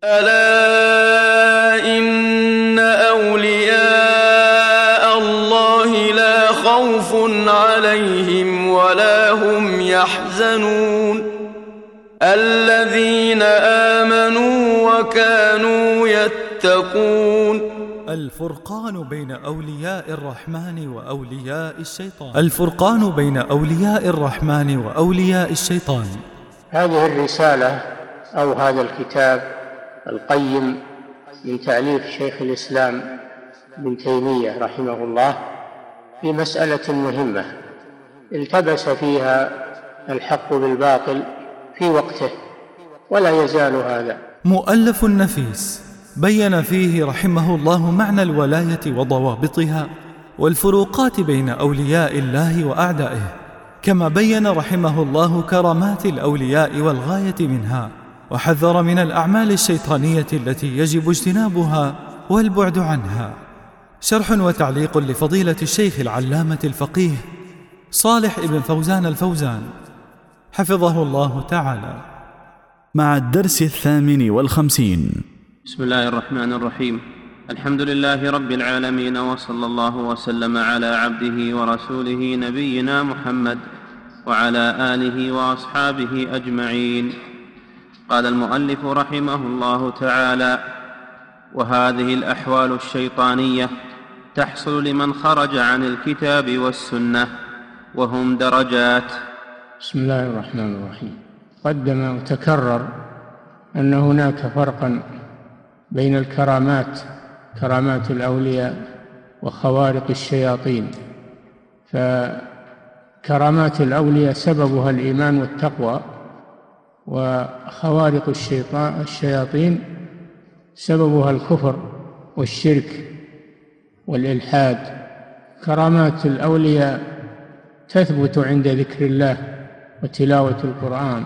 ألا إن أولياء الله لا خوف عليهم ولا هم يحزنون الذين آمنوا وكانوا يتقون. الفرقان بين أولياء الرحمن وأولياء الشيطان. الفرقان بين أولياء الرحمن وأولياء الشيطان. هذه الرسالة أو هذا الكتاب القيم من تأليف شيخ الإسلام ابن تيمية رحمه الله في مسألة مهمة التبس فيها الحق بالباطل في وقته ولا يزال هذا. مؤلف نفيس بين فيه رحمه الله معنى الولاية وضوابطها والفروقات بين أولياء الله وأعدائه، كما بين رحمه الله كرامات الأولياء والغاية منها، وحذر من الأعمال الشيطانية التي يجب اجتنابها والبعد عنها. شرح وتعليق لفضيلة الشيخ العلامة الفقيه صالح ابن فوزان الفوزان حفظه الله تعالى، مع الدرس 58. بسم الله الرحمن الرحيم. الحمد لله رب العالمين، وصلى الله وسلم على عبده ورسوله نبينا محمد وعلى آله وأصحابه أجمعين. قال المؤلف رحمه الله تعالى: وهذه الأحوال الشيطانية تحصل لمن خرج عن الكتاب والسنة، وهم درجات. بسم الله الرحمن الرحيم. قدم وتكرر أن هناك فرقا بين الكرامات، كرامات الأولياء، وخوارق الشياطين. فكرامات الأولياء سببها الإيمان والتقوى، وخوارق الشياطين سببها الكفر والشرك والإلحاد. كرامات الأولياء تثبت عند ذكر الله وتلاوة القرآن،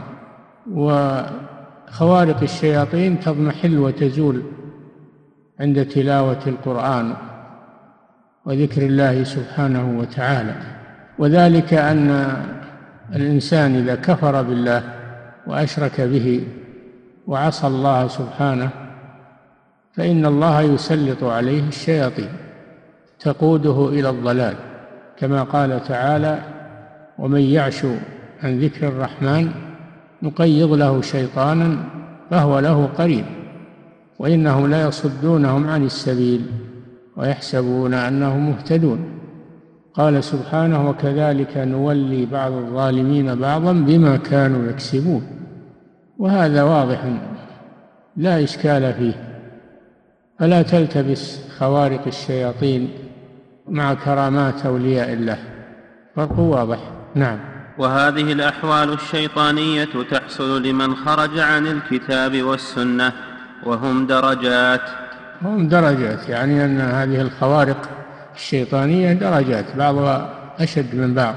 وخوارق الشياطين تضمحل وتزول عند تلاوة القرآن وذكر الله سبحانه وتعالى. وذلك أن الإنسان إذا كفر بالله وأشرك به وعصى الله سبحانه فإن الله يسلط عليه الشياطين تقوده إلى الضلال، كما قال تعالى: ومن يعش عن ذكر الرحمن نقيض له شيطانا فهو له قرين وإنهم لا يصدونهم عن السبيل ويحسبون أنهم مهتدون. قال سبحانه: وكذلك نولي بعض الظالمين بعضا بما كانوا يكسبون. وهذا واضح لا إشكال فيه، فلا تلتبس خوارق الشياطين مع كرامات أولياء الله، فرق واضح. نعم. وهذه الأحوال الشيطانية تحصل لمن خرج عن الكتاب والسنة، وهم درجات. هم درجات، يعني أن هذه الخوارق الشيطانية درجات، بعضها أشد من بعض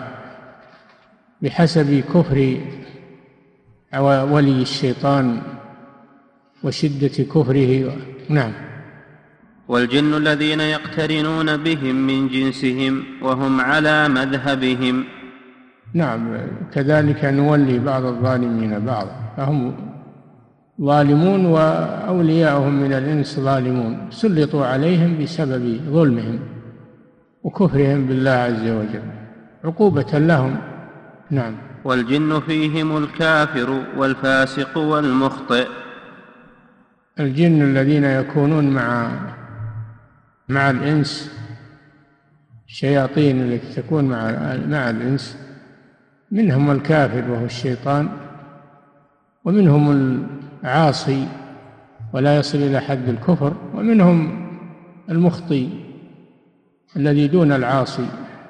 بحسب كفر ولي الشيطان وشدة كفره. نعم. والجن الذين يقترنون بهم من جنسهم وهم على مذهبهم. نعم، كذلك نولي بعض الظالمين بعضا، فهم ظالمون وأولياءهم من الإنس ظالمون، سلطوا عليهم بسبب ظلمهم وكفرهم بالله عز وجل عقوبة لهم. نعم. والجن فيهم الكافر والفاسق والمخطئ. الجن الذين يكونون مع الإنس، الشياطين التي تكون مع الإنس، منهم الكافر وهو الشيطان، ومنهم العاصي ولا يصل إلى حد الكفر، ومنهم المخطئ الذي دون العاصي،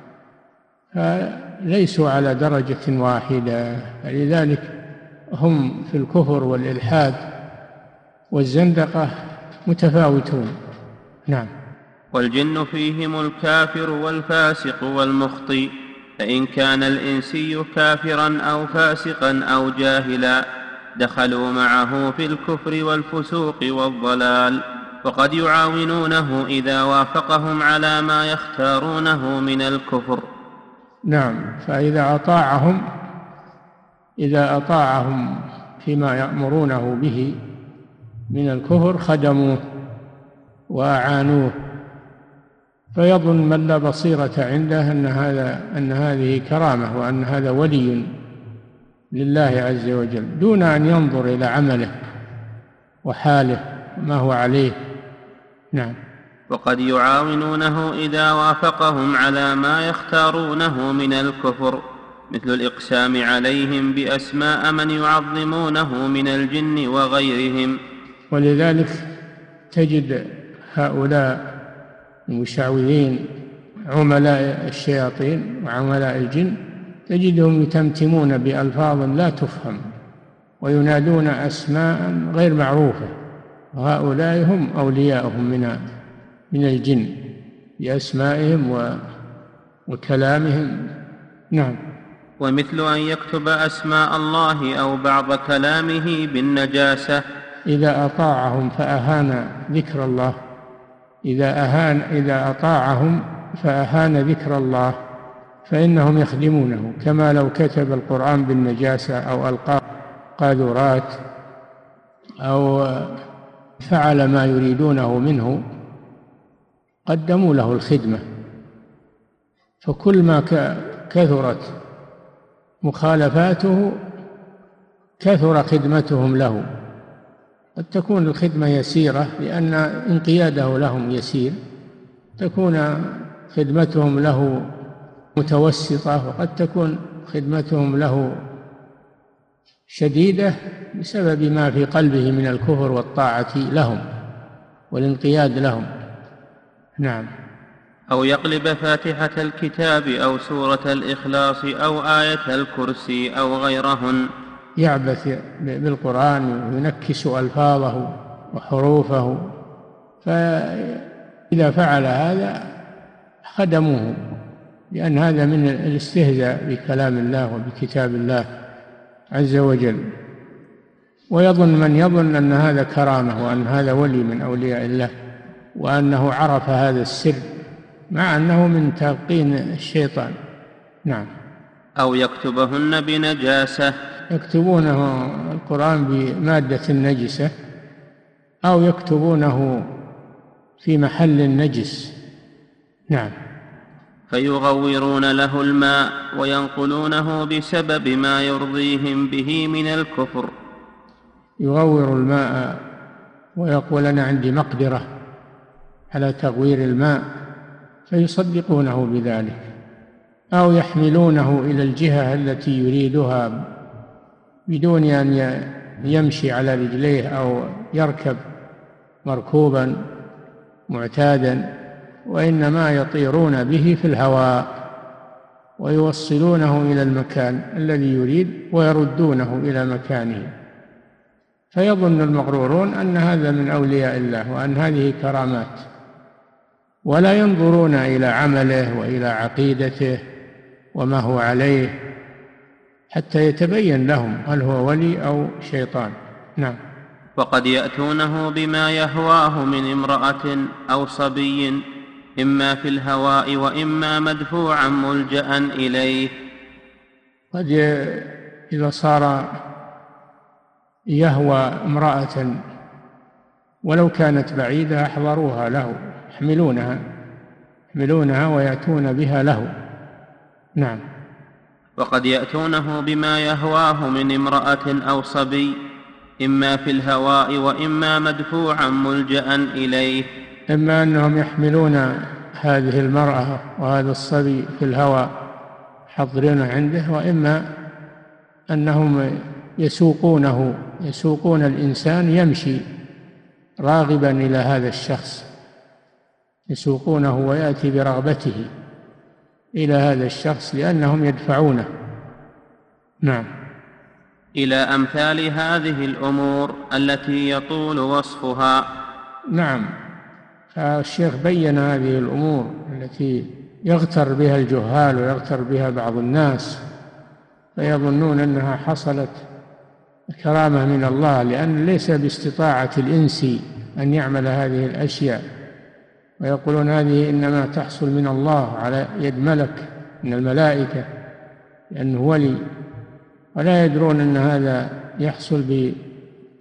فليسوا على درجة واحدة، فلذلك هم في الكفر والإلحاد والزندقة متفاوتون. نعم. والجن فيهم الكافر والفاسق والمخطئ، فإن كان الإنسي كافرا أو فاسقا أو جاهلا دخلوا معه في الكفر والفسوق والضلال، وقد يعاونونه إذا وافقهم على ما يختارونه من الكفر. نعم. فإذا أطاعهم فيما يأمرونه به من الكفر خدموه وأعانوه، فيظن من لا بصيرة عنده أن هذه كرامة وأن هذا ولي لله عز وجل، دون أن ينظر إلى عمله وحاله ما هو عليه. نعم. وقد يعاونونه إذا وافقهم على ما يختارونه من الكفر، مثل الإقسام عليهم بأسماء من يعظمونه من الجن وغيرهم. ولذلك تجد هؤلاء المشعوذين عملاء الشياطين وعملاء الجن، تجدهم يتمتمون بألفاظ لا تفهم وينادون أسماء غير معروفة، وهؤلاء هم أولياءهم من الجن بأسمائهم وكلامهم. نعم. ومثل أن يكتب أسماء الله أو بعض كلامه بالنجاسة إذا أطاعهم فأهان ذكر الله، إذا أطاعهم فأهان ذكر الله فإنهم يخدمونه، كما لو كتب القرآن بالنجاسة أو ألقى قاذورات أو فعل ما يريدونه منه قدموا له الخدمة. فكل ما كثرت مخالفاته كثر خدمتهم له. قد تكون الخدمة يسيرة لأن انقياده لهم يسير، تكون خدمتهم له متوسطة، وقد تكون خدمتهم له شديدة بسبب ما في قلبه من الكفر والطاعة لهم والانقياد لهم. نعم. أو يقلب فاتحة الكتاب أو سورة الإخلاص أو آية الكرسي أو غيرهن، يعبث بالقرآن وينكس ألفاظه وحروفه، فإذا فعل هذا خدموه، لأن هذا من الاستهزاء بكلام الله وبكتاب الله عز وجل. ويظن من يظن أن هذا كرامة وأن هذا ولي من أولياء الله وأنه عرف هذا السر، مع أنه من تلقين الشيطان. نعم. أو يكتبهن بنجاسة، يكتبونه القرآن بمادة نجسة أو يكتبونه في محل نجس. نعم. فيغورون له الماء وينقلونه بسبب ما يرضيهم به من الكفر. يغور الماء ويقول أنا عندي مقدرة على تغوير الماء فيصدقونه بذلك، أو يحملونه إلى الجهة التي يريدها بدون أن يمشي على رجليه أو يركب مركوبا معتادا، وإنما يطيرون به في الهواء ويوصلونه إلى المكان الذي يريد ويردونه إلى مكانه. فيظن المغرورون أن هذا من أولياء الله وأن هذه كرامات، ولا ينظرون إلى عمله وإلى عقيدته وما هو عليه حتى يتبين لهم هل هو ولي أو شيطان. نعم. وقد يأتونه بما يهواه من امرأة أو صبي، إما في الهواء وإما مدفوعا ملجأ إليه. قد إذا صار يهوى امرأة ولو كانت بعيدة أحضروها له، يحملونها ويأتون بها له. نعم. وقد يأتونه بما يهواه من امرأة أو صبي، إما في الهواء وإما مدفوعا ملجأ إليه. إما أنهم يحملون هذه المرأة وهذا الصبي في الهواء حضرين عنده، وإما أنهم يسوقون الإنسان يمشي راغبا إلى هذا الشخص، يسوقونه ويأتي برغبته إلى هذا الشخص لأنهم يدفعونه. نعم. إلى أمثال هذه الأمور التي يطول وصفها. نعم. فالشيخ بين هذه الأمور التي يغتر بها الجهال ويغتر بها بعض الناس، فيظنون أنها حصلت كرامة من الله، لأن ليس باستطاعة الإنس أن يعمل هذه الأشياء، ويقولون هذه إنما تحصل من الله على يد ملك من الملائكة لأنه ولي، ولا يدرون أن هذا يحصل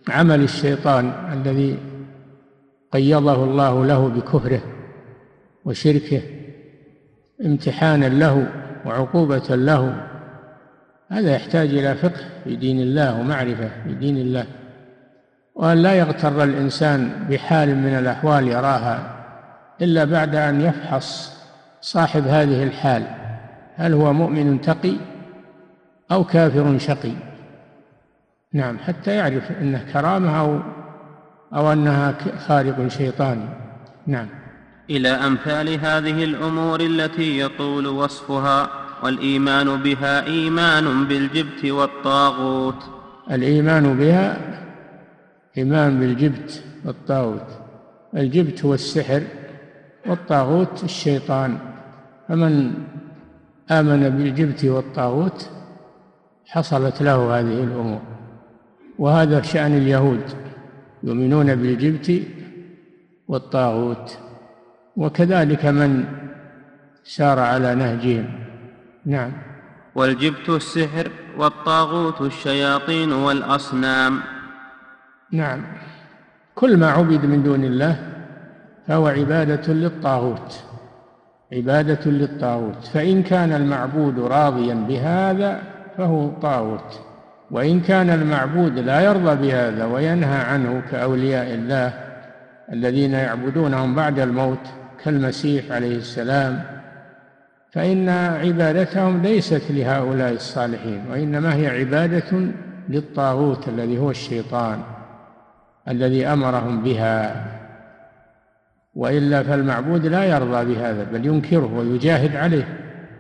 عمل الشيطان الذي قيضه الله له بكفره وشركه امتحانا له وعقوبة له. هذا يحتاج إلى فقه في دين الله ومعرفة في دين الله، وأن لا يغتر الإنسان بحال من الأحوال يراها إلا بعد أن يفحص صاحب هذه الحال هل هو مؤمن تقي أو كافر شقي. نعم، حتى يعرف أنه كرامة أو أنها خارق شيطاني. نعم. إلى أمثال هذه الأمور التي يطول وصفها، والإيمان بها إيمان بالجبت والطاغوت. الإيمان بها إيمان بالجبت والطاغوت. الجبت هو السحر، والطاغوت الشيطان. فمن آمن بالجبت والطاغوت حصلت له هذه الأمور. وهذا شأن اليهود، يؤمنون بالجبت والطاغوت، وكذلك من سار على نهجهم. نعم. والجبت السحر، والطاغوت الشياطين والأصنام. نعم، كل ما عبد من دون الله فهو عبادة للطاغوت، عبادة للطاغوت. فإن كان المعبود راضيا بهذا فهو طاغوت، وإن كان المعبود لا يرضى بهذا وينهى عنه كأولياء الله الذين يعبدونهم بعد الموت كالمسيح عليه السلام، فإن عبادتهم ليست لهؤلاء الصالحين، وإنما هي عبادة للطاغوت الذي هو الشيطان الذي أمرهم بها. وإلا فالمعبود لا يرضى بهذا بل ينكره ويجاهد عليه.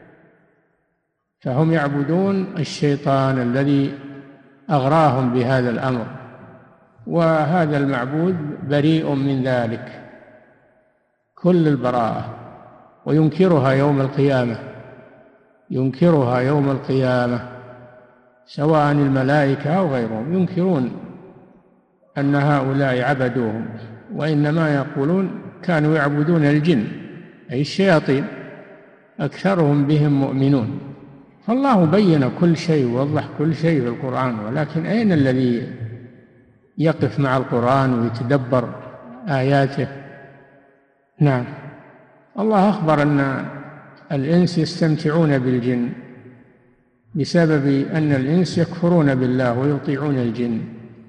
فهم يعبدون الشيطان الذي أغراهم بهذا الأمر، وهذا المعبود بريء من ذلك كل البراءة، وينكرها يوم القيامة، ينكرها يوم القيامة، سواء الملائكة أو غيرهم ينكرون أن هؤلاء عبدوهم، وإنما يقولون كانوا يعبدون الجن أي الشياطين، أكثرهم بهم مؤمنون. فالله بين كل شيء ووضح كل شيء في القرآن، ولكن أين الذي يقف مع القرآن ويتدبر آياته؟ نعم. الله أخبر أن الإنس يستمتعون بالجن بسبب أن الإنس يكفرون بالله ويطيعون الجن،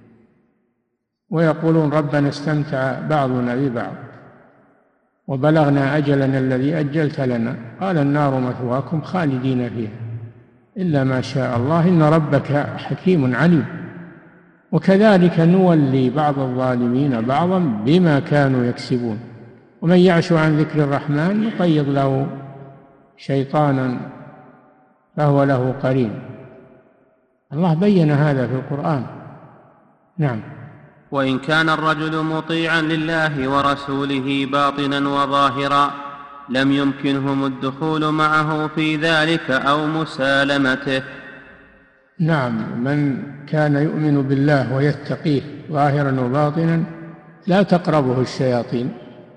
ويقولون ربنا استمتع بعضنا ببعض وبلغنا أجلنا الذي أجلت لنا، قال النار مثواكم خالدين فيها إلا ما شاء الله إن ربك حكيم عليم. وكذلك نولي بعض الظالمين بعضا بما كانوا يكسبون، ومن يعش عن ذكر الرحمن نقيض له شيطانا فهو له قرين. الله بين هذا في القرآن. نعم. وإن كان الرجل مطيعا لله ورسوله باطنا وظاهرا لم يمكنهم الدخول معه في ذلك أو مسالمته. نعم، من كان يؤمن بالله ويتقيه ظاهرا وباطنا لا تقربه الشياطين،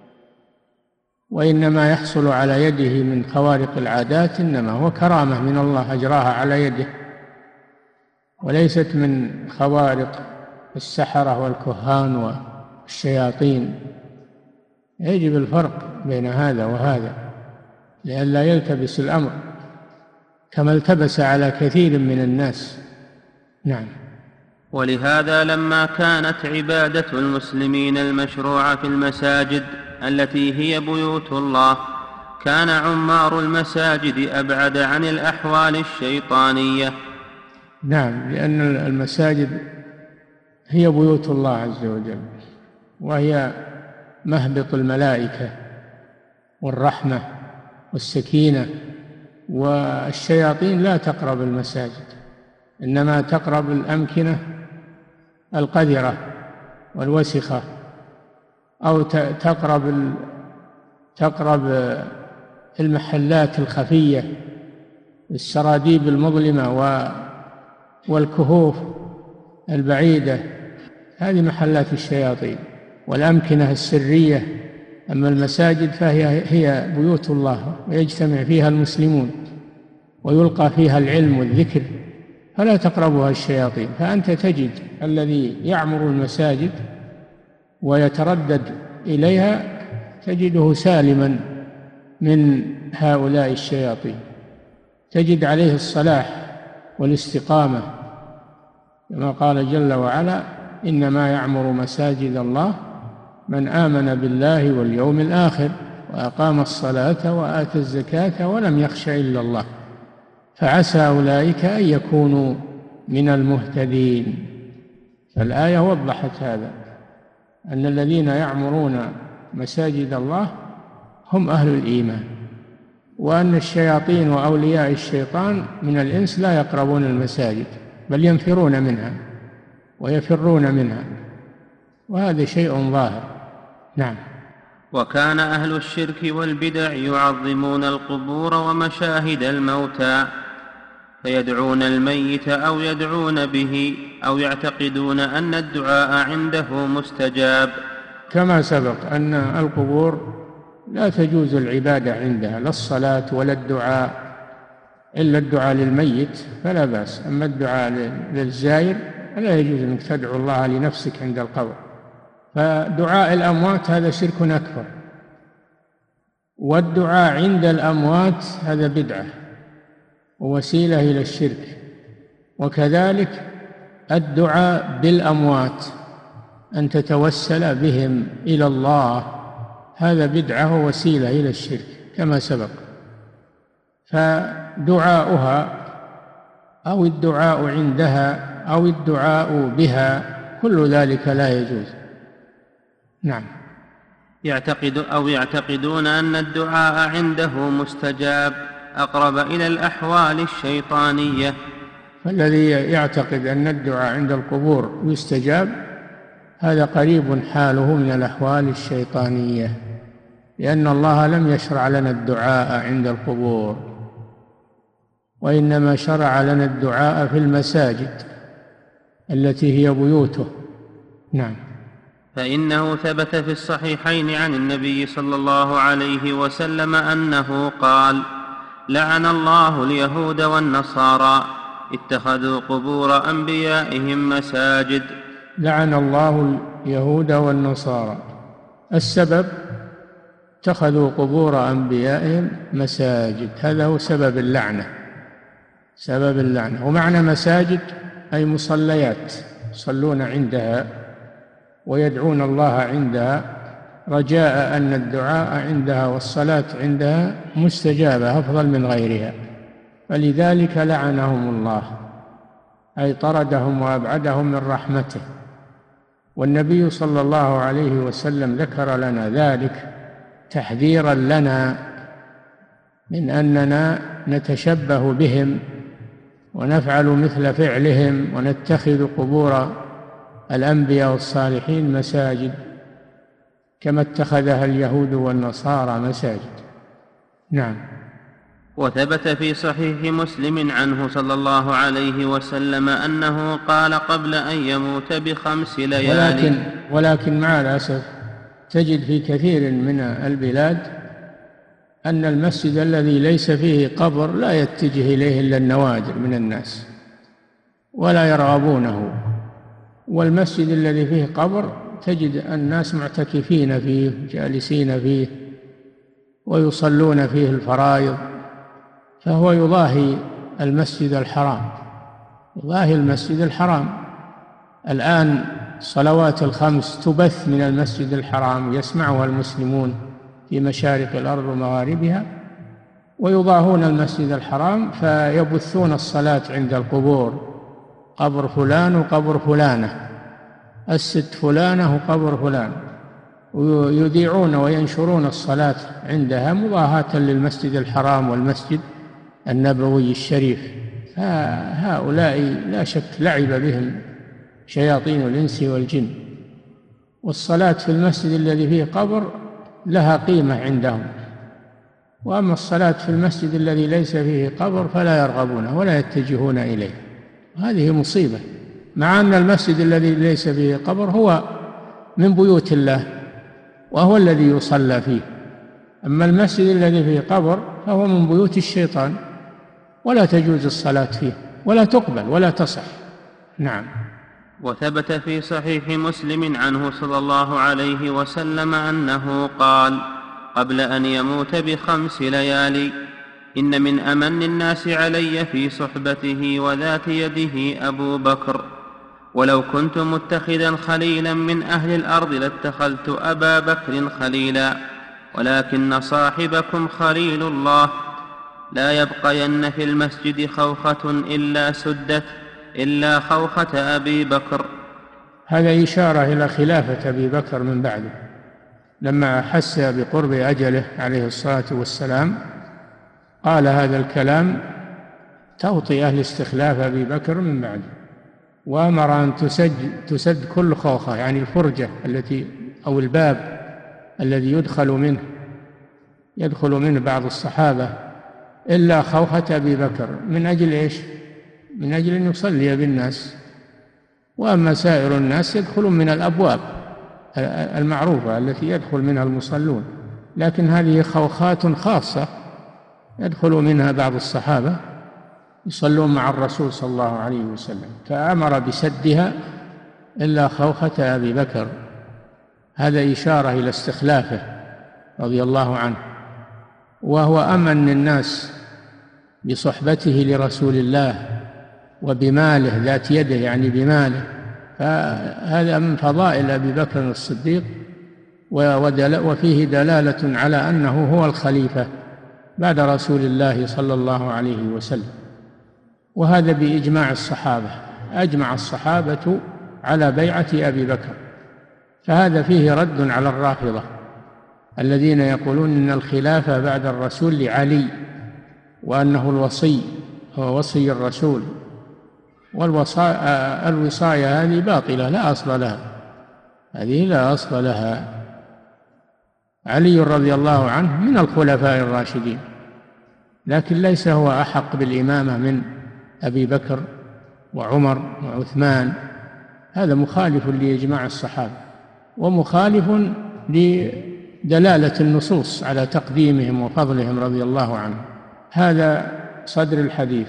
وإنما يحصل على يده من خوارق العادات إنما هو كرامة من الله أجراها على يده، وليست من خوارق السحرة والكهان والشياطين. يجب الفرق بين هذا وهذا لئلا يلتبس الأمر كما التبس على كثير من الناس. نعم. ولهذا لما كانت عبادة المسلمين المشروعة في المساجد التي هي بيوت الله كان عمار المساجد أبعد عن الأحوال الشيطانية. نعم، لأن المساجد هي بيوت الله عز وجل، وهي مهبط الملائكة والرحمة والسكينة، والشياطين لا تقرب المساجد، إنما تقرب الأمكنة القذرة والوسخة، أو تقرب المحلات الخفية، السراديب المظلمة والكهوف البعيدة، هذه محلات الشياطين والأمكنة السرية. أما المساجد فهي بيوت الله ويجتمع فيها المسلمون ويلقى فيها العلم والذكر فلا تقربها الشياطين. فأنت تجد الذي يعمر المساجد ويتردد إليها تجده سالما من هؤلاء الشياطين، تجد عليه الصلاح والاستقامة، كما قال جل وعلا: إنما يعمر مساجد الله من آمن بالله واليوم الآخر وأقام الصلاة وآتى الزكاة ولم يخش إلا الله، فعسى أولئك أن يكونوا من المهتدين. فالآية وضحت هذا، أن الذين يعمرون مساجد الله هم أهل الإيمان، وأن الشياطين وأولياء الشيطان من الإنس لا يقربون المساجد بل ينفرون منها ويفرون منها، وهذا شيء ظاهر. نعم. وكان أهل الشرك والبدع يعظمون القبور ومشاهد الموتى، فيدعون الميت أو يدعون به أو يعتقدون أن الدعاء عنده مستجاب. كما سبق أن القبور لا تجوز العبادة عندها، لا الصلاة ولا الدعاء، إلا الدعاء للميت فلا بأس، أما الدعاء للزائر لا يجوز أنك تدعو الله لنفسك عند القبر. فدعاء الأموات هذا شرك أكبر، والدعاء عند الأموات هذا بدعة ووسيلة إلى الشرك. وكذلك الدعاء بالأموات، أن تتوسل بهم إلى الله، هذا بدعة ووسيلة إلى الشرك كما سبق. فدعاؤها أو الدعاء عندها أو الدعاء بها كل ذلك لا يجوز. نعم. يعتقدون أن الدعاء عنده مستجاب، أقرب إلى الأحوال الشيطانية. فالذي يعتقد أن الدعاء عند القبور يستجاب هذا قريب حاله من الأحوال الشيطانية، لأن الله لم يشرع لنا الدعاء عند القبور، وإنما شرع لنا الدعاء في المساجد التي هي بيوته. نعم. فإنه ثبت في الصحيحين عن النبي صلى الله عليه وسلم أنه قال: لعن الله اليهود والنصارى اتخذوا قبور أنبيائهم مساجد. لعن الله اليهود والنصارى، السبب اتخذوا قبور أنبيائهم مساجد، هذا هو سبب اللعنة، سبب اللعنة. ومعنى مساجد أي مصليات، يصلون عندها ويدعون الله عندها، رجاء أن الدعاء عندها والصلاة عندها مستجابة أفضل من غيرها، فلذلك لعنهم الله، أي طردهم وأبعدهم من رحمته. والنبي صلى الله عليه وسلم ذكر لنا ذلك تحذيرا لنا من أننا نتشبه بهم ونفعل مثل فعلهم ونتخذ قبور الأنبياء والصالحين مساجد كما اتخذها اليهود والنصارى مساجد. نعم. وثبت في صحيح مسلم عنه صلى الله عليه وسلم أنه قال قبل أن يموت ب5 ليال. ولكن مع الأسف تجد في كثير من البلاد أن المسجد الذي ليس فيه قبر لا يتجه إليه إلا النوادر من الناس ولا يرغبونه، والمسجد الذي فيه قبر تجد الناس معتكفين فيه جالسين فيه ويصلون فيه الفرائض، فهو يضاهي المسجد الحرام، يضاهي المسجد الحرام. الآن صلوات ال5 تبث من المسجد الحرام يسمعها المسلمون في مشارق الأرض ومغاربها، ويضاهون المسجد الحرام فيبثون الصلاة عند القبور، قبر فلان وقبر فلانة، الست فلانة وقبر فلان، ويذيعون وينشرون الصلاة عندها مضاهاة للمسجد الحرام والمسجد النبوي الشريف. هؤلاء لا شك لعب بهم شياطين الإنس والجن، والصلاة في المسجد الذي فيه قبر لها قيمة عندهم، وأما الصلاة في المسجد الذي ليس فيه قبر فلا يرغبونه ولا يتجهون إليه. هذه مصيبة، مع أن المسجد الذي ليس فيه قبر هو من بيوت الله وهو الذي يصلى فيه، أما المسجد الذي فيه قبر فهو من بيوت الشيطان ولا تجوز الصلاة فيه. ولا تقبل ولا تصح. نعم. وثبت في صحيح مسلم عنه صلى الله عليه وسلم أنه قال قبل أن يموت ب5 ليالي: إن من أمن الناس علي في صحبته وذات يده أبو بكر، ولو كنت متخذا خليلا من أهل الأرض لاتخذت أبا بكر خليلا، ولكن صاحبكم خليل الله، لا يبقين في المسجد خوخة إلا سدت إلا خوخة أبي بكر. هذا إشارة إلى خلافة أبي بكر من بعده، لما أحس بقرب أجله عليه الصلاة والسلام قال هذا الكلام توطئة لاستخلاف أبي بكر من بعده، وأمر أن تسد كل خوخة، يعني الفرجة التي أو الباب الذي يدخل منه بعض الصحابة، إلا خوخة أبي بكر. من أجل إيش؟ من أجل أن يصلي بالناس، وأما سائر الناس يدخلون من الأبواب المعروفة التي يدخل منها المصلون، لكن هذه خوخات خاصة يدخل منها بعض الصحابة يصلون مع الرسول صلى الله عليه وسلم، فأمر بسدها إلا خوخة أبي بكر. هذا إشارة إلى استخلافه رضي الله عنه، وهو أمن الناس بصحبته لرسول الله وبماله ذات يده، يعني بماله، فهذا من فضائل أبي بكر الصديق، وفيه دلالة على أنه هو الخليفة بعد رسول الله صلى الله عليه وسلم. وهذا بإجماع الصحابة، أجمع الصحابة على بيعة أبي بكر، فهذا فيه رد على الرافضة الذين يقولون إن الخلافة بعد الرسول لعلي، وأنه الوصي هو وصي الرسول، والوصاية هذه باطلة لا أصل لها، هذه لا أصل لها. علي رضي الله عنه من الخلفاء الراشدين، لكن ليس هو أحق بالإمامة من أبي بكر وعمر وعثمان، هذا مخالف لإجماع الصحابة، ومخالف لدلالة النصوص على تقديمهم وفضلهم رضي الله عنهم. هذا صدر الحديث.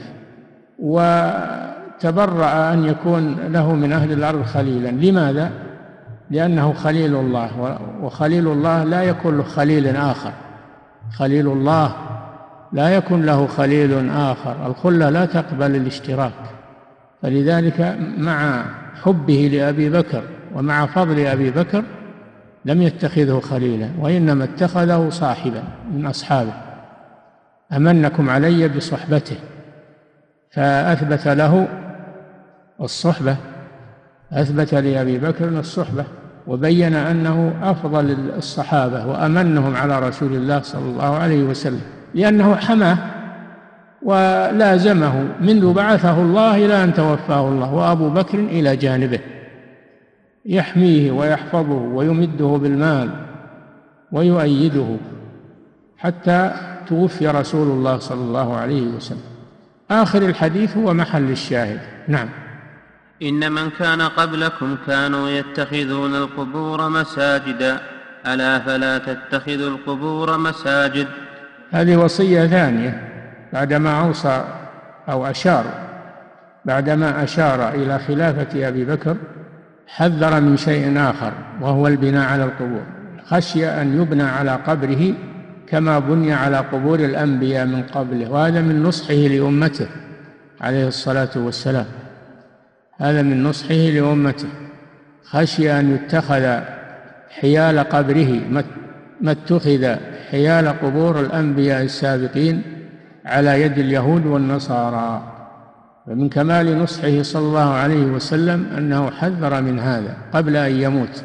وتبرأ أن يكون له من أهل الأرض خليلا. لماذا؟ لأنه خليل الله، وخليل الله لا يكون له خليل آخر، خليل الله لا يكون له خليل آخر، الخلة لا تقبل الاشتراك، فلذلك مع حبه لأبي بكر ومع فضل أبي بكر لم يتخذه خليلا، وإنما اتخذه صاحبا من أصحابه، أمنكم علي بصحبته، فأثبت له الصحبة، أثبت لأبي بكر الصحبة، وبين أنه أفضل الصحابة وأمنهم على رسول الله صلى الله عليه وسلم، لأنه حماه ولازمه منذ بعثه الله إلى أن توفاه الله، وأبو بكر إلى جانبه يحميه ويحفظه ويمده بالمال ويؤيده حتى توفي رسول الله صلى الله عليه وسلم. آخر الحديث هو محل الشاهد. نعم. إن من كان قبلكم كانوا يتخذون القبور مساجدا، ألا فلا تتخذوا القبور مساجد. هذه وصية ثانية بعدما أوصى أو أشار، بعدما أشار إلى خلافة أبي بكر حذر من شيء آخر، وهو البناء على القبور، خشي أن يبنى على قبره كما بني على قبور الأنبياء من قبله، وهذا من نصحه لأمته عليه الصلاة والسلام، هذا من نصحه لأمته، خشي أن يتخذ حيال قبره ما اتخذ حيال قبور الأنبياء السابقين على يد اليهود والنصارى. ومن كمال نصحه صلى الله عليه وسلم أنه حذر من هذا قبل أن يموت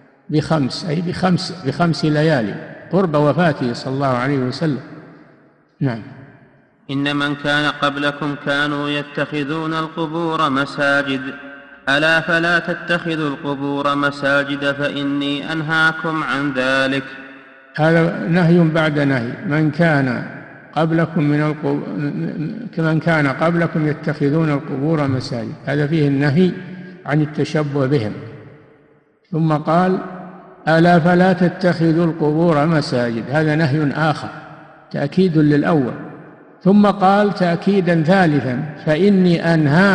بخمس ليالي قرب وفاته صلى الله عليه وسلم. نعم. إن من كان قبلكم كانوا يتخذون القبور مساجد، ألا فلا تتخذوا القبور مساجد فإني أنهاكم عن ذلك. هذا نهي بعد نهي. من كان قبلكم يتخذون القبور مساجد، هذا فيه النهي عن التشبه بهم. ثم قال ألا فلا تتخذوا القبور مساجد، هذا نهي آخر تأكيد للأول، ثم قال تأكيدا ثالثا: فإني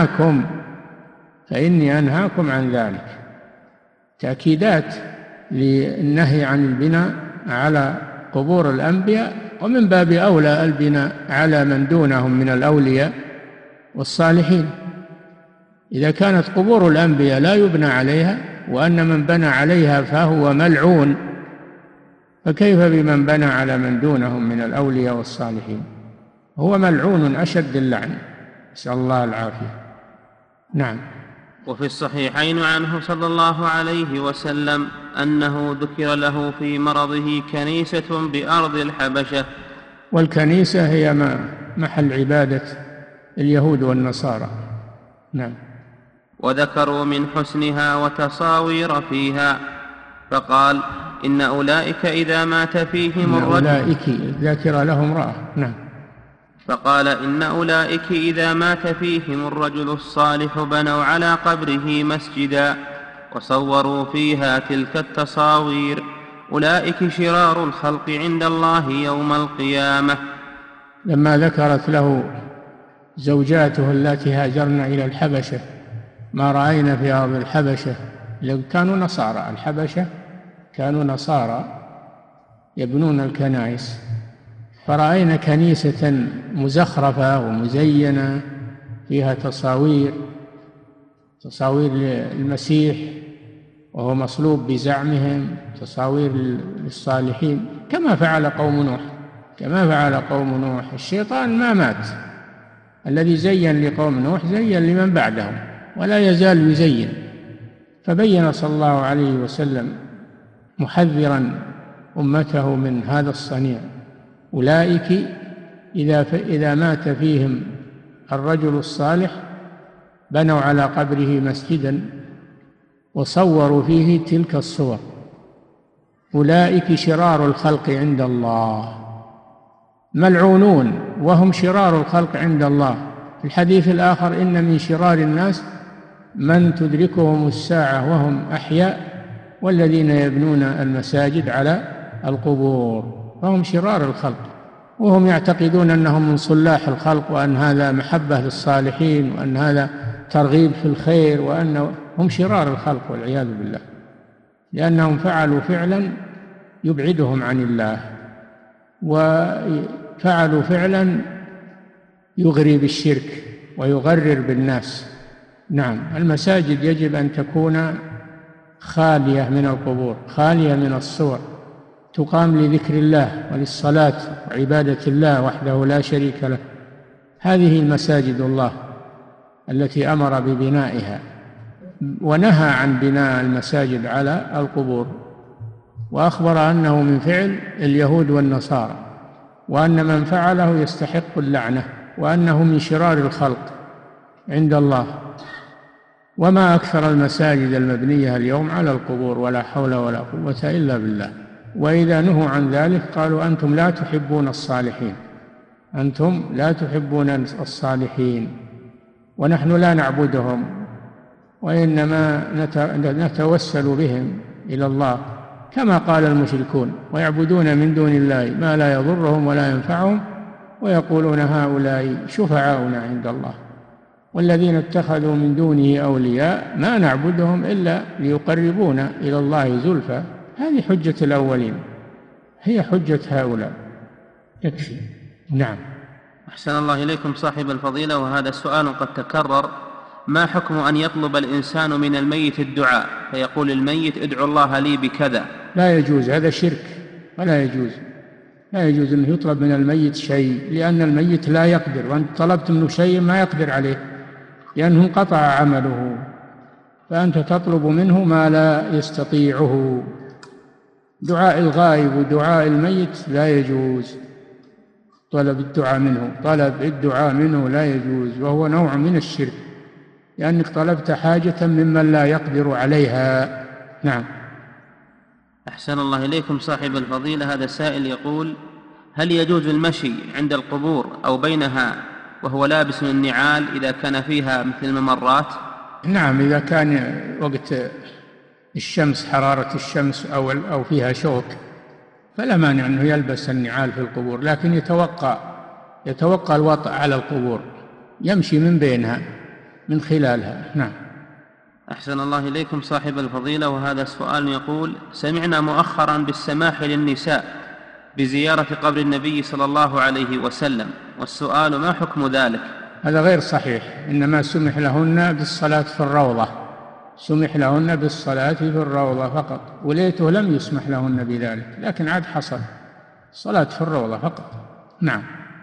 أنهاكم عن ذلك. تأكيدات للنهي عن البناء على قبور الأنبياء، ومن باب أولى البناء على من دونهم من الأولياء والصالحين. إذا كانت قبور الأنبياء لا يبنى عليها، وأن من بنى عليها فهو ملعون، فكيف بمن بنى على من دونهم من الأولياء والصالحين؟ هو ملعون أشد اللعن، نسأل الله العافية. نعم. وفي الصحيحين عنه صلى الله عليه وسلم أنه ذكر له في مرضه كنيسة بأرض الحبشة. والكنيسة هي محل عبادة اليهود والنصارى. نعم. وذكروا من حسنها وتصاوير فيها، فقال: إن أولئك إذا مات فيهم الرجل، أولئك ذكر لهم امرأة. نعم. فقال: إن أولئك إذا مات فيهم الرجل الصالح بنوا على قبره مسجدا وصوروا فيها تلك التصاوير، أولئك شرار الخلق عند الله يوم القيامة. لما ذكرت له زوجاته التي هاجرن إلى الحبشة ما رأينا في أرض الحبشة، كانوا نصارى، الحبشة كانوا نصارى يبنون الكنائس، فرأينا كنيسة مزخرفة ومزينة فيها تصاوير للمسيح وهو مصلوب بزعمهم، تصاوير للصالحين، كما فعل قوم نوح. الشيطان ما مات، الذي زين لقوم نوح زين لمن بعدهم ولا يزال يزين. فبين صلى الله عليه وسلم محذرا أمته من هذا الصنيع: أولئك إذا مات فيهم الرجل الصالح بنوا على قبره مسجدا وصوروا فيه تلك الصور، أولئك شرار الخلق عند الله، ملعونون وهم شرار الخلق عند الله. في الحديث الآخر: إن من شرار الناس من تدركهم الساعة وهم أحياء والذين يبنون المساجد على القبور، فهم شرار الخلق، وهم يعتقدون أنهم من صلاح الخلق، وأن هذا محبة للصالحين، وأن هذا ترغيب في الخير، وأنهم شرار الخلق والعياذ بالله، لأنهم فعلوا فعلا يبعدهم عن الله، وفعلوا فعلا يغري بالشرك ويغرر بالناس. نعم. المساجد يجب أن تكون خالية من القبور، خالية من الصور، تقام لذكر الله وللصلاة وعبادة الله وحده لا شريك له. هذه المساجد الله التي أمر ببنائها، ونهى عن بناء المساجد على القبور، وأخبر أنه من فعل اليهود والنصارى، وأن من فعله يستحق اللعنة، وأنه من شرار الخلق عند الله. وما أكثر المساجد المبنية اليوم على القبور، ولا حول ولا قوة إلا بالله. وإذا نهوا عن ذلك قالوا: أنتم لا تحبون الصالحين، أنتم لا تحبون الصالحين، ونحن لا نعبدهم، وإنما نتوسل بهم إلى الله، كما قال المشركون: ويعبدون من دون الله ما لا يضرهم ولا ينفعهم ويقولون هؤلاء شفعاؤنا عند الله، والذين اتخذوا من دونه أولياء ما نعبدهم إلا ليقربونا إلى الله زلفى. هذه حجة الأولين، هي حجة هؤلاء، يكفي. نعم. أحسن الله إليكم صاحب الفضيلة، وهذا السؤال قد تكرر: ما حكم أن يطلب الإنسان من الميت الدعاء فيقول الميت: ادعو الله لي بكذا؟ لا يجوز، هذا شرك، ولا يجوز، لا يجوز أن يطلب من الميت شيء، لأن الميت لا يقدر، وأنت طلبت منه شيء ما يقدر عليه لأنه انقطع عمله، فأنت تطلب منه ما لا يستطيعه. دعاء الغائب ودعاء الميت لا يجوز، طلب الدعاء منه لا يجوز، وهو نوع من الشرك، لأنك طلبت حاجة ممن لا يقدر عليها. نعم. أحسن الله إليكم صاحب الفضيلة، هذا سائل يقول: هل يجوز المشي عند القبور أو بينها وهو لابس النعال إذا كان فيها مثل الممرات؟ نعم، إذا كان وقت الشمس، حرارة الشمس أو فيها شوك، فلا مانع أنه يلبس النعال في القبور، لكن يتوقع يتوقع الوطأ على القبور، يمشي من بينها من خلالها. نعم. أحسن الله إليكم صاحب الفضيلة، وهذا سؤال يقول: سمعنا مؤخرا بالسماح للنساء بزيارة قبر النبي صلى الله عليه وسلم، والسؤال: ما حكم ذلك؟ هذا غير صحيح، إنما سمح لهن بالصلاة في الروضة، سمح لهن بالصلاة في الروضة فقط، وليته لم يسمح لهن بذلك، لكن عاد حصل الصلاة في الروضة فقط. نعم.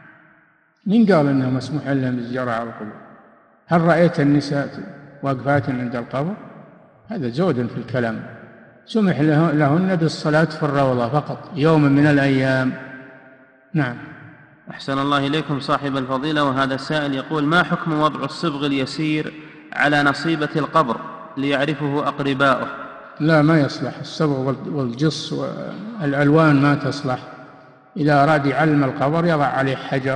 من قال إنه مسموح لهم بالزيارة على القبور؟ هل رأيت النساء واقفات عند القبر؟ هذا زود في الكلام. سمح لهن بالصلاة في الروضة فقط يوم من الأيام. نعم. أحسن الله إليكم صاحب الفضيلة، وهذا السائل يقول: ما حكم وضع الصبغ اليسير على نصيبة القبر ليعرفه أقرباؤه؟ لا، ما يصلح الصبغ والجص والألوان ما تصلح. إذا أراد يعلم القبر يضع عليه حجر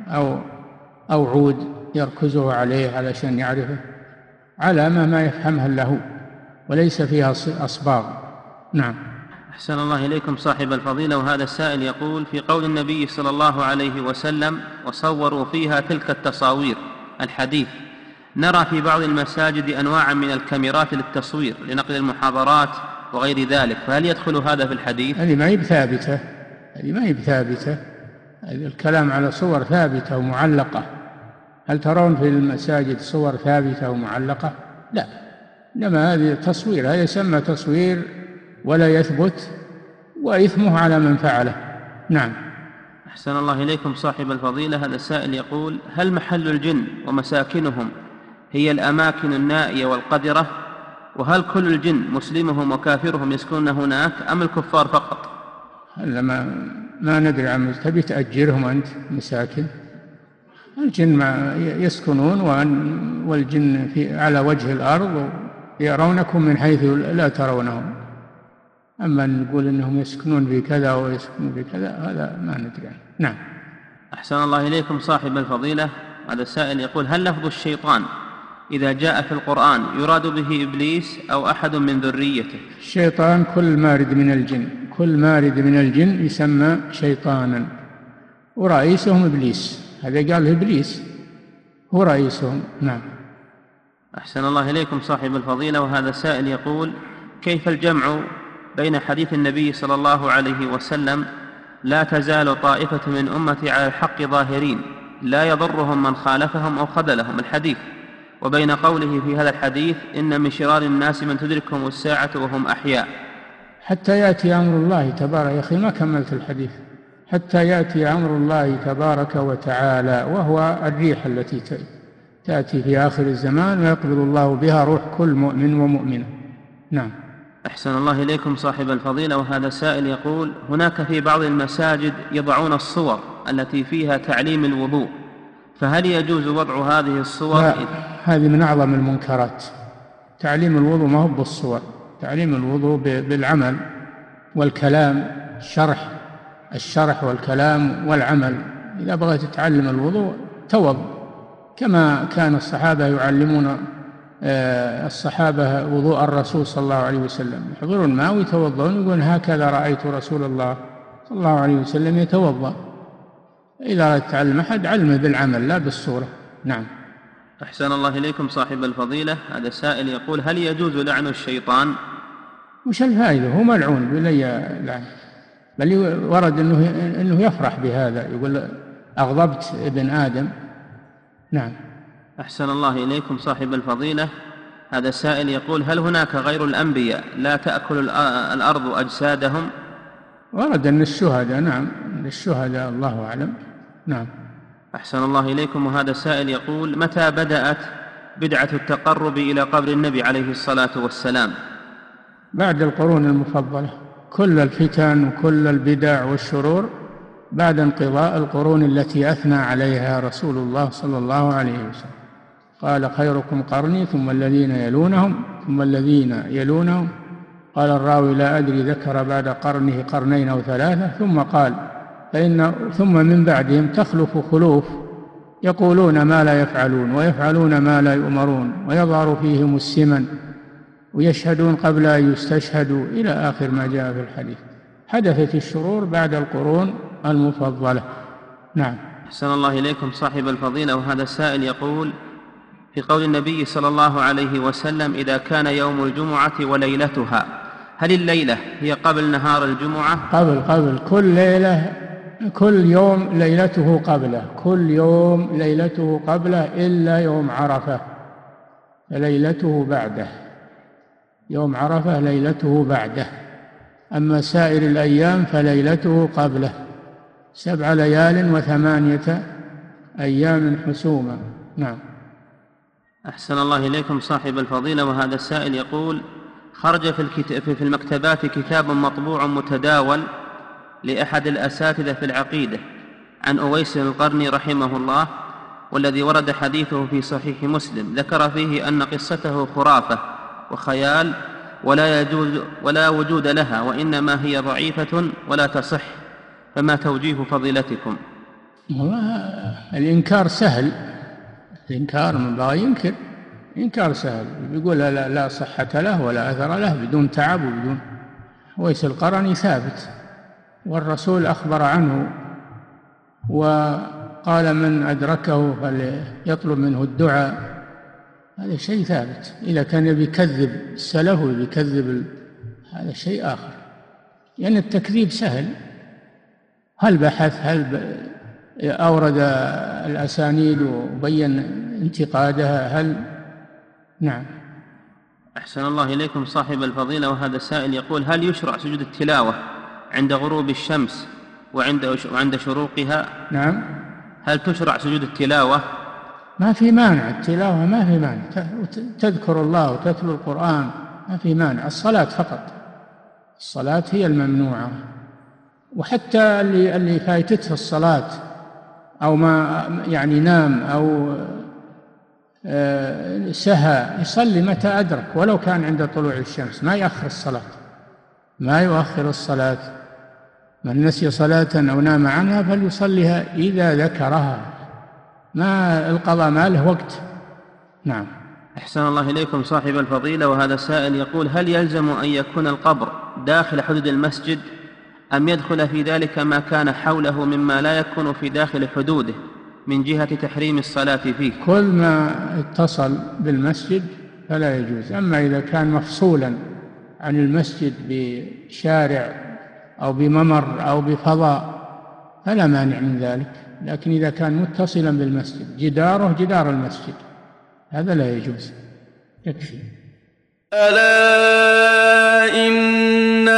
أو عود يركزه عليه علشان يعرفه، علامة ما يفهمها له وليس فيها أصباغ. نعم. أحسن الله إليكم صاحب الفضيلة، وهذا السائل يقول: في قول النبي صلى الله عليه وسلم: وصوروا فيها تلك التصاوير، الحديث، نرى في بعض المساجد أنواعا من الكاميرات للتصوير لنقل المحاضرات وغير ذلك، فهل يدخل هذا في الحديث؟ هذه ما هي بثابتة. الكلام على صور ثابتة ومعلقة. هل ترون في المساجد صور ثابتة ومعلقة؟ لا، إنما هذه تصوير، هذا يسمى تصوير ولا يثبت، وإثمه على من فعله. نعم. أحسن الله إليكم صاحب الفضيلة، هذا السائل يقول: هل محل الجن ومساكنهم هي الأماكن النائية والقذرة؟ وهل كل الجن مسلمهم وكافرهم يسكنون هناك أم الكفار فقط؟ هذا ما ندري عنه. تبي تأجرهم أنت مساكن؟ الجن يسكنون، والجن على وجه الأرض يرونكم من حيث لا ترونهم. أما نقول إنهم يسكنون في كذا ويسكنون في كذا، هذا ما ندري عنه. نعم. أحسن الله إليكم صاحب الفضيلة، هذا السائل يقول: هل لفظ الشيطان إذا جاء في القرآن يراد به إبليس أو أحد من ذريته؟ الشيطان كل مارد من الجن، كل مارد من الجن يسمى شيطانا، ورئيسهم إبليس. هذا قال إبليس هو رئيسهم. نعم. أحسن الله إليكم صاحب الفضيلة، وهذا السائل يقول: كيف الجمع بين حديث النبي صلى الله عليه وسلم: لا تزال طائفة من أمتي على الحق ظاهرين لا يضرهم من خالفهم أو خذلهم، الحديث، وبين قوله في هذا الحديث: إن من شرار الناس من تدركهم الساعة وهم أحياء؟ حتى يأتي أمر الله تبارك. يا أخي ما كملت الحديث. حتى يأتي أمر الله تبارك وتعالى، وهو الريح التي تأتي في آخر الزمان ويقبض الله بها روح كل مؤمن ومؤمنة. نعم. أحسن الله إليكم صاحب الفضيلة، وهذا السائل يقول: هناك في بعض المساجد يضعون الصور التي فيها تعليم الوضوء، فهل يجوز وضع هذه الصور؟ لا، هذه من أعظم المنكرات. تعليم الوضوء ما هو بالصور، تعليم الوضوء بالعمل والكلام، الشرح والكلام والعمل. إذا بغيت تتعلم الوضوء توض كما كان الصحابة يعلمون الصحابة وضوء الرسول صلى الله عليه وسلم، يحضرون الماء ويتوضؤون، يقول: هكذا رأيت رسول الله صلى الله عليه وسلم يتوضأ. إذا أردت تعلم أحد علمه بالعمل لا بالصورة. نعم. أحسن الله إليكم صاحب الفضيلة، هذا السائل يقول: هل يجوز لعن الشيطان؟ وش الفائدة؟ هو ملعون بلي لعن، بل ورد إنه يفرح بهذا، يقول: أغضبت ابن آدم. نعم. أحسن الله إليكم صاحب الفضيلة، هذا السائل يقول: هل هناك غير الأنبياء لا تأكل الأرض أجسادهم؟ ورد أن الشهداء، نعم، الشهداء، الله أعلم. نعم. أحسن الله إليكم، وهذا السائل يقول: متى بدأت بدعة التقرب إلى قبر النبي عليه الصلاة والسلام؟ بعد القرون المفضلة. كل الفتن وكل البدع والشرور بعد انقضاء القرون التي أثنى عليها رسول الله صلى الله عليه وسلم. قال: خيركم قرني ثم الذين يلونهم ثم الذين يلونهم. قال الراوي: لا أدري ذكر بعد قرنه قرنين أو ثلاثة، ثم قال: ثم من بعدهم تخلف خلوف يقولون ما لا يفعلون ويفعلون ما لا يؤمرون ويظهر فيهم السمن ويشهدون قبل أن يستشهدوا، إلى آخر ما جاء في الحديث. حدثت الشرور بعد القرون المفضلة. نعم. أحسن الله إليكم صاحب الفضيلة، وهذا السائل يقول: في قول النبي صلى الله عليه وسلم: إذا كان يوم الجمعة وليلتها، هل الليلة هي قبل نهار الجمعة؟ قبل كل ليلة، كل يوم ليلته قبله، كل يوم ليلته قبله إلا يوم عرفة ليلته بعده، يوم عرفة ليلته بعده، أما سائر الأيام فليلته قبله، 7 ليال و8 أيام حسوما. نعم. أحسن الله إليكم صاحب الفضيلة، وهذا السائل يقول: خرج في المكتبات كتاب مطبوع متداول لأحد الأساتذة في العقيدة عن أويس القرني رحمه الله، والذي ورد حديثه في صحيح مسلم، ذكر فيه أن قصته خرافة وخيال ولا وجود لها، وإنما هي ضعيفة ولا تصح، فما توجيه فضيلتكم؟ الإنكار سهل، الإنكار من بغى إنكار سهل، يقول لا صحة له ولا أثر له بدون تعب وبدون. أويس القرني ثابت، والرسول أخبر عنه وقال: من أدركه فليطلب منه الدعاء. هذا شيء ثابت. إذا كان بيكذب السلف وبيكذب هذا شيء آخر، لأن يعني التكذيب سهل. هل بحث، هل أورد الأسانيد وبين انتقادها، هل؟ نعم. أحسن الله إليكم صاحب الفضيلة، وهذا السائل يقول: هل يشرع سجود التلاوة عند غروب الشمس وعند شروقها؟ نعم. هل تشرع سجود التلاوة؟ ما في مانع، التلاوة ما في مانع، تذكر الله وتتلو القرآن ما في مانع. الصلاة فقط، الصلاة هي الممنوعة. وحتى اللي فايتته الصلاة أو ما يعني نام أو سهى يصلي متى أدرك، ولو كان عند طلوع الشمس، ما يؤخر الصلاة، ما يؤخر الصلاة. من نسي صلاة أو نام عنها فليصليها إذا ذكرها، ما القضاء ما له وقت. نعم. أحسن الله إليكم صاحب الفضيلة، وهذا السائل يقول: هل يلزم أن يكون القبر داخل حدود المسجد، أم يدخل في ذلك ما كان حوله مما لا يكون في داخل حدوده من جهة تحريم الصلاة فيه؟ كل ما اتصل بالمسجد فلا يجوز. أما إذا كان مفصولا عن المسجد بشارع أو بممر أو بفضاء فلا مانع من ذلك، لكن إذا كان متصلا بالمسجد جداره جدار المسجد هذا لا يجوز. يكفي. ألا إن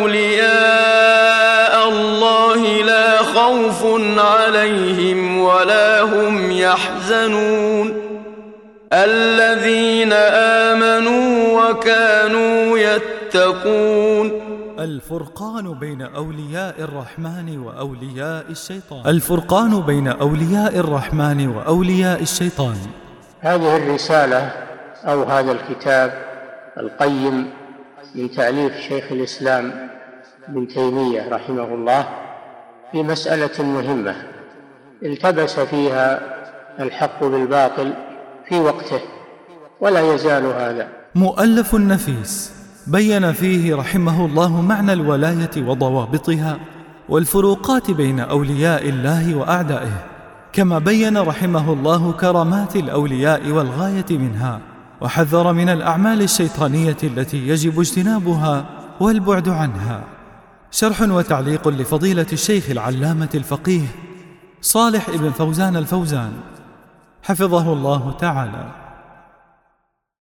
أولياء الله لا خوف عليهم ولا هم يحزنون الذين آمنوا وكانوا يتقون. الفرقان بين أولياء الرحمن وأولياء الشيطان. الفرقان بين أولياء الرحمن وأولياء الشيطان. هذه الرسالة أو هذا الكتاب القيم من تأليف شيخ الإسلام ابن تيمية رحمه الله في مسألة مهمة التبس فيها الحق بالباطل في وقته ولا يزال هذا. مؤلف نفيس بين فيه رحمه الله معنى الولاية وضوابطها والفروقات بين أولياء الله وأعدائه، كما بين رحمه الله كرامات الأولياء والغاية منها، وحذر من الأعمال الشيطانية التي يجب اجتنابها والبعد عنها. شرح وتعليق لفضيلة الشيخ العلامة الفقيه صالح ابن فوزان الفوزان حفظه الله تعالى.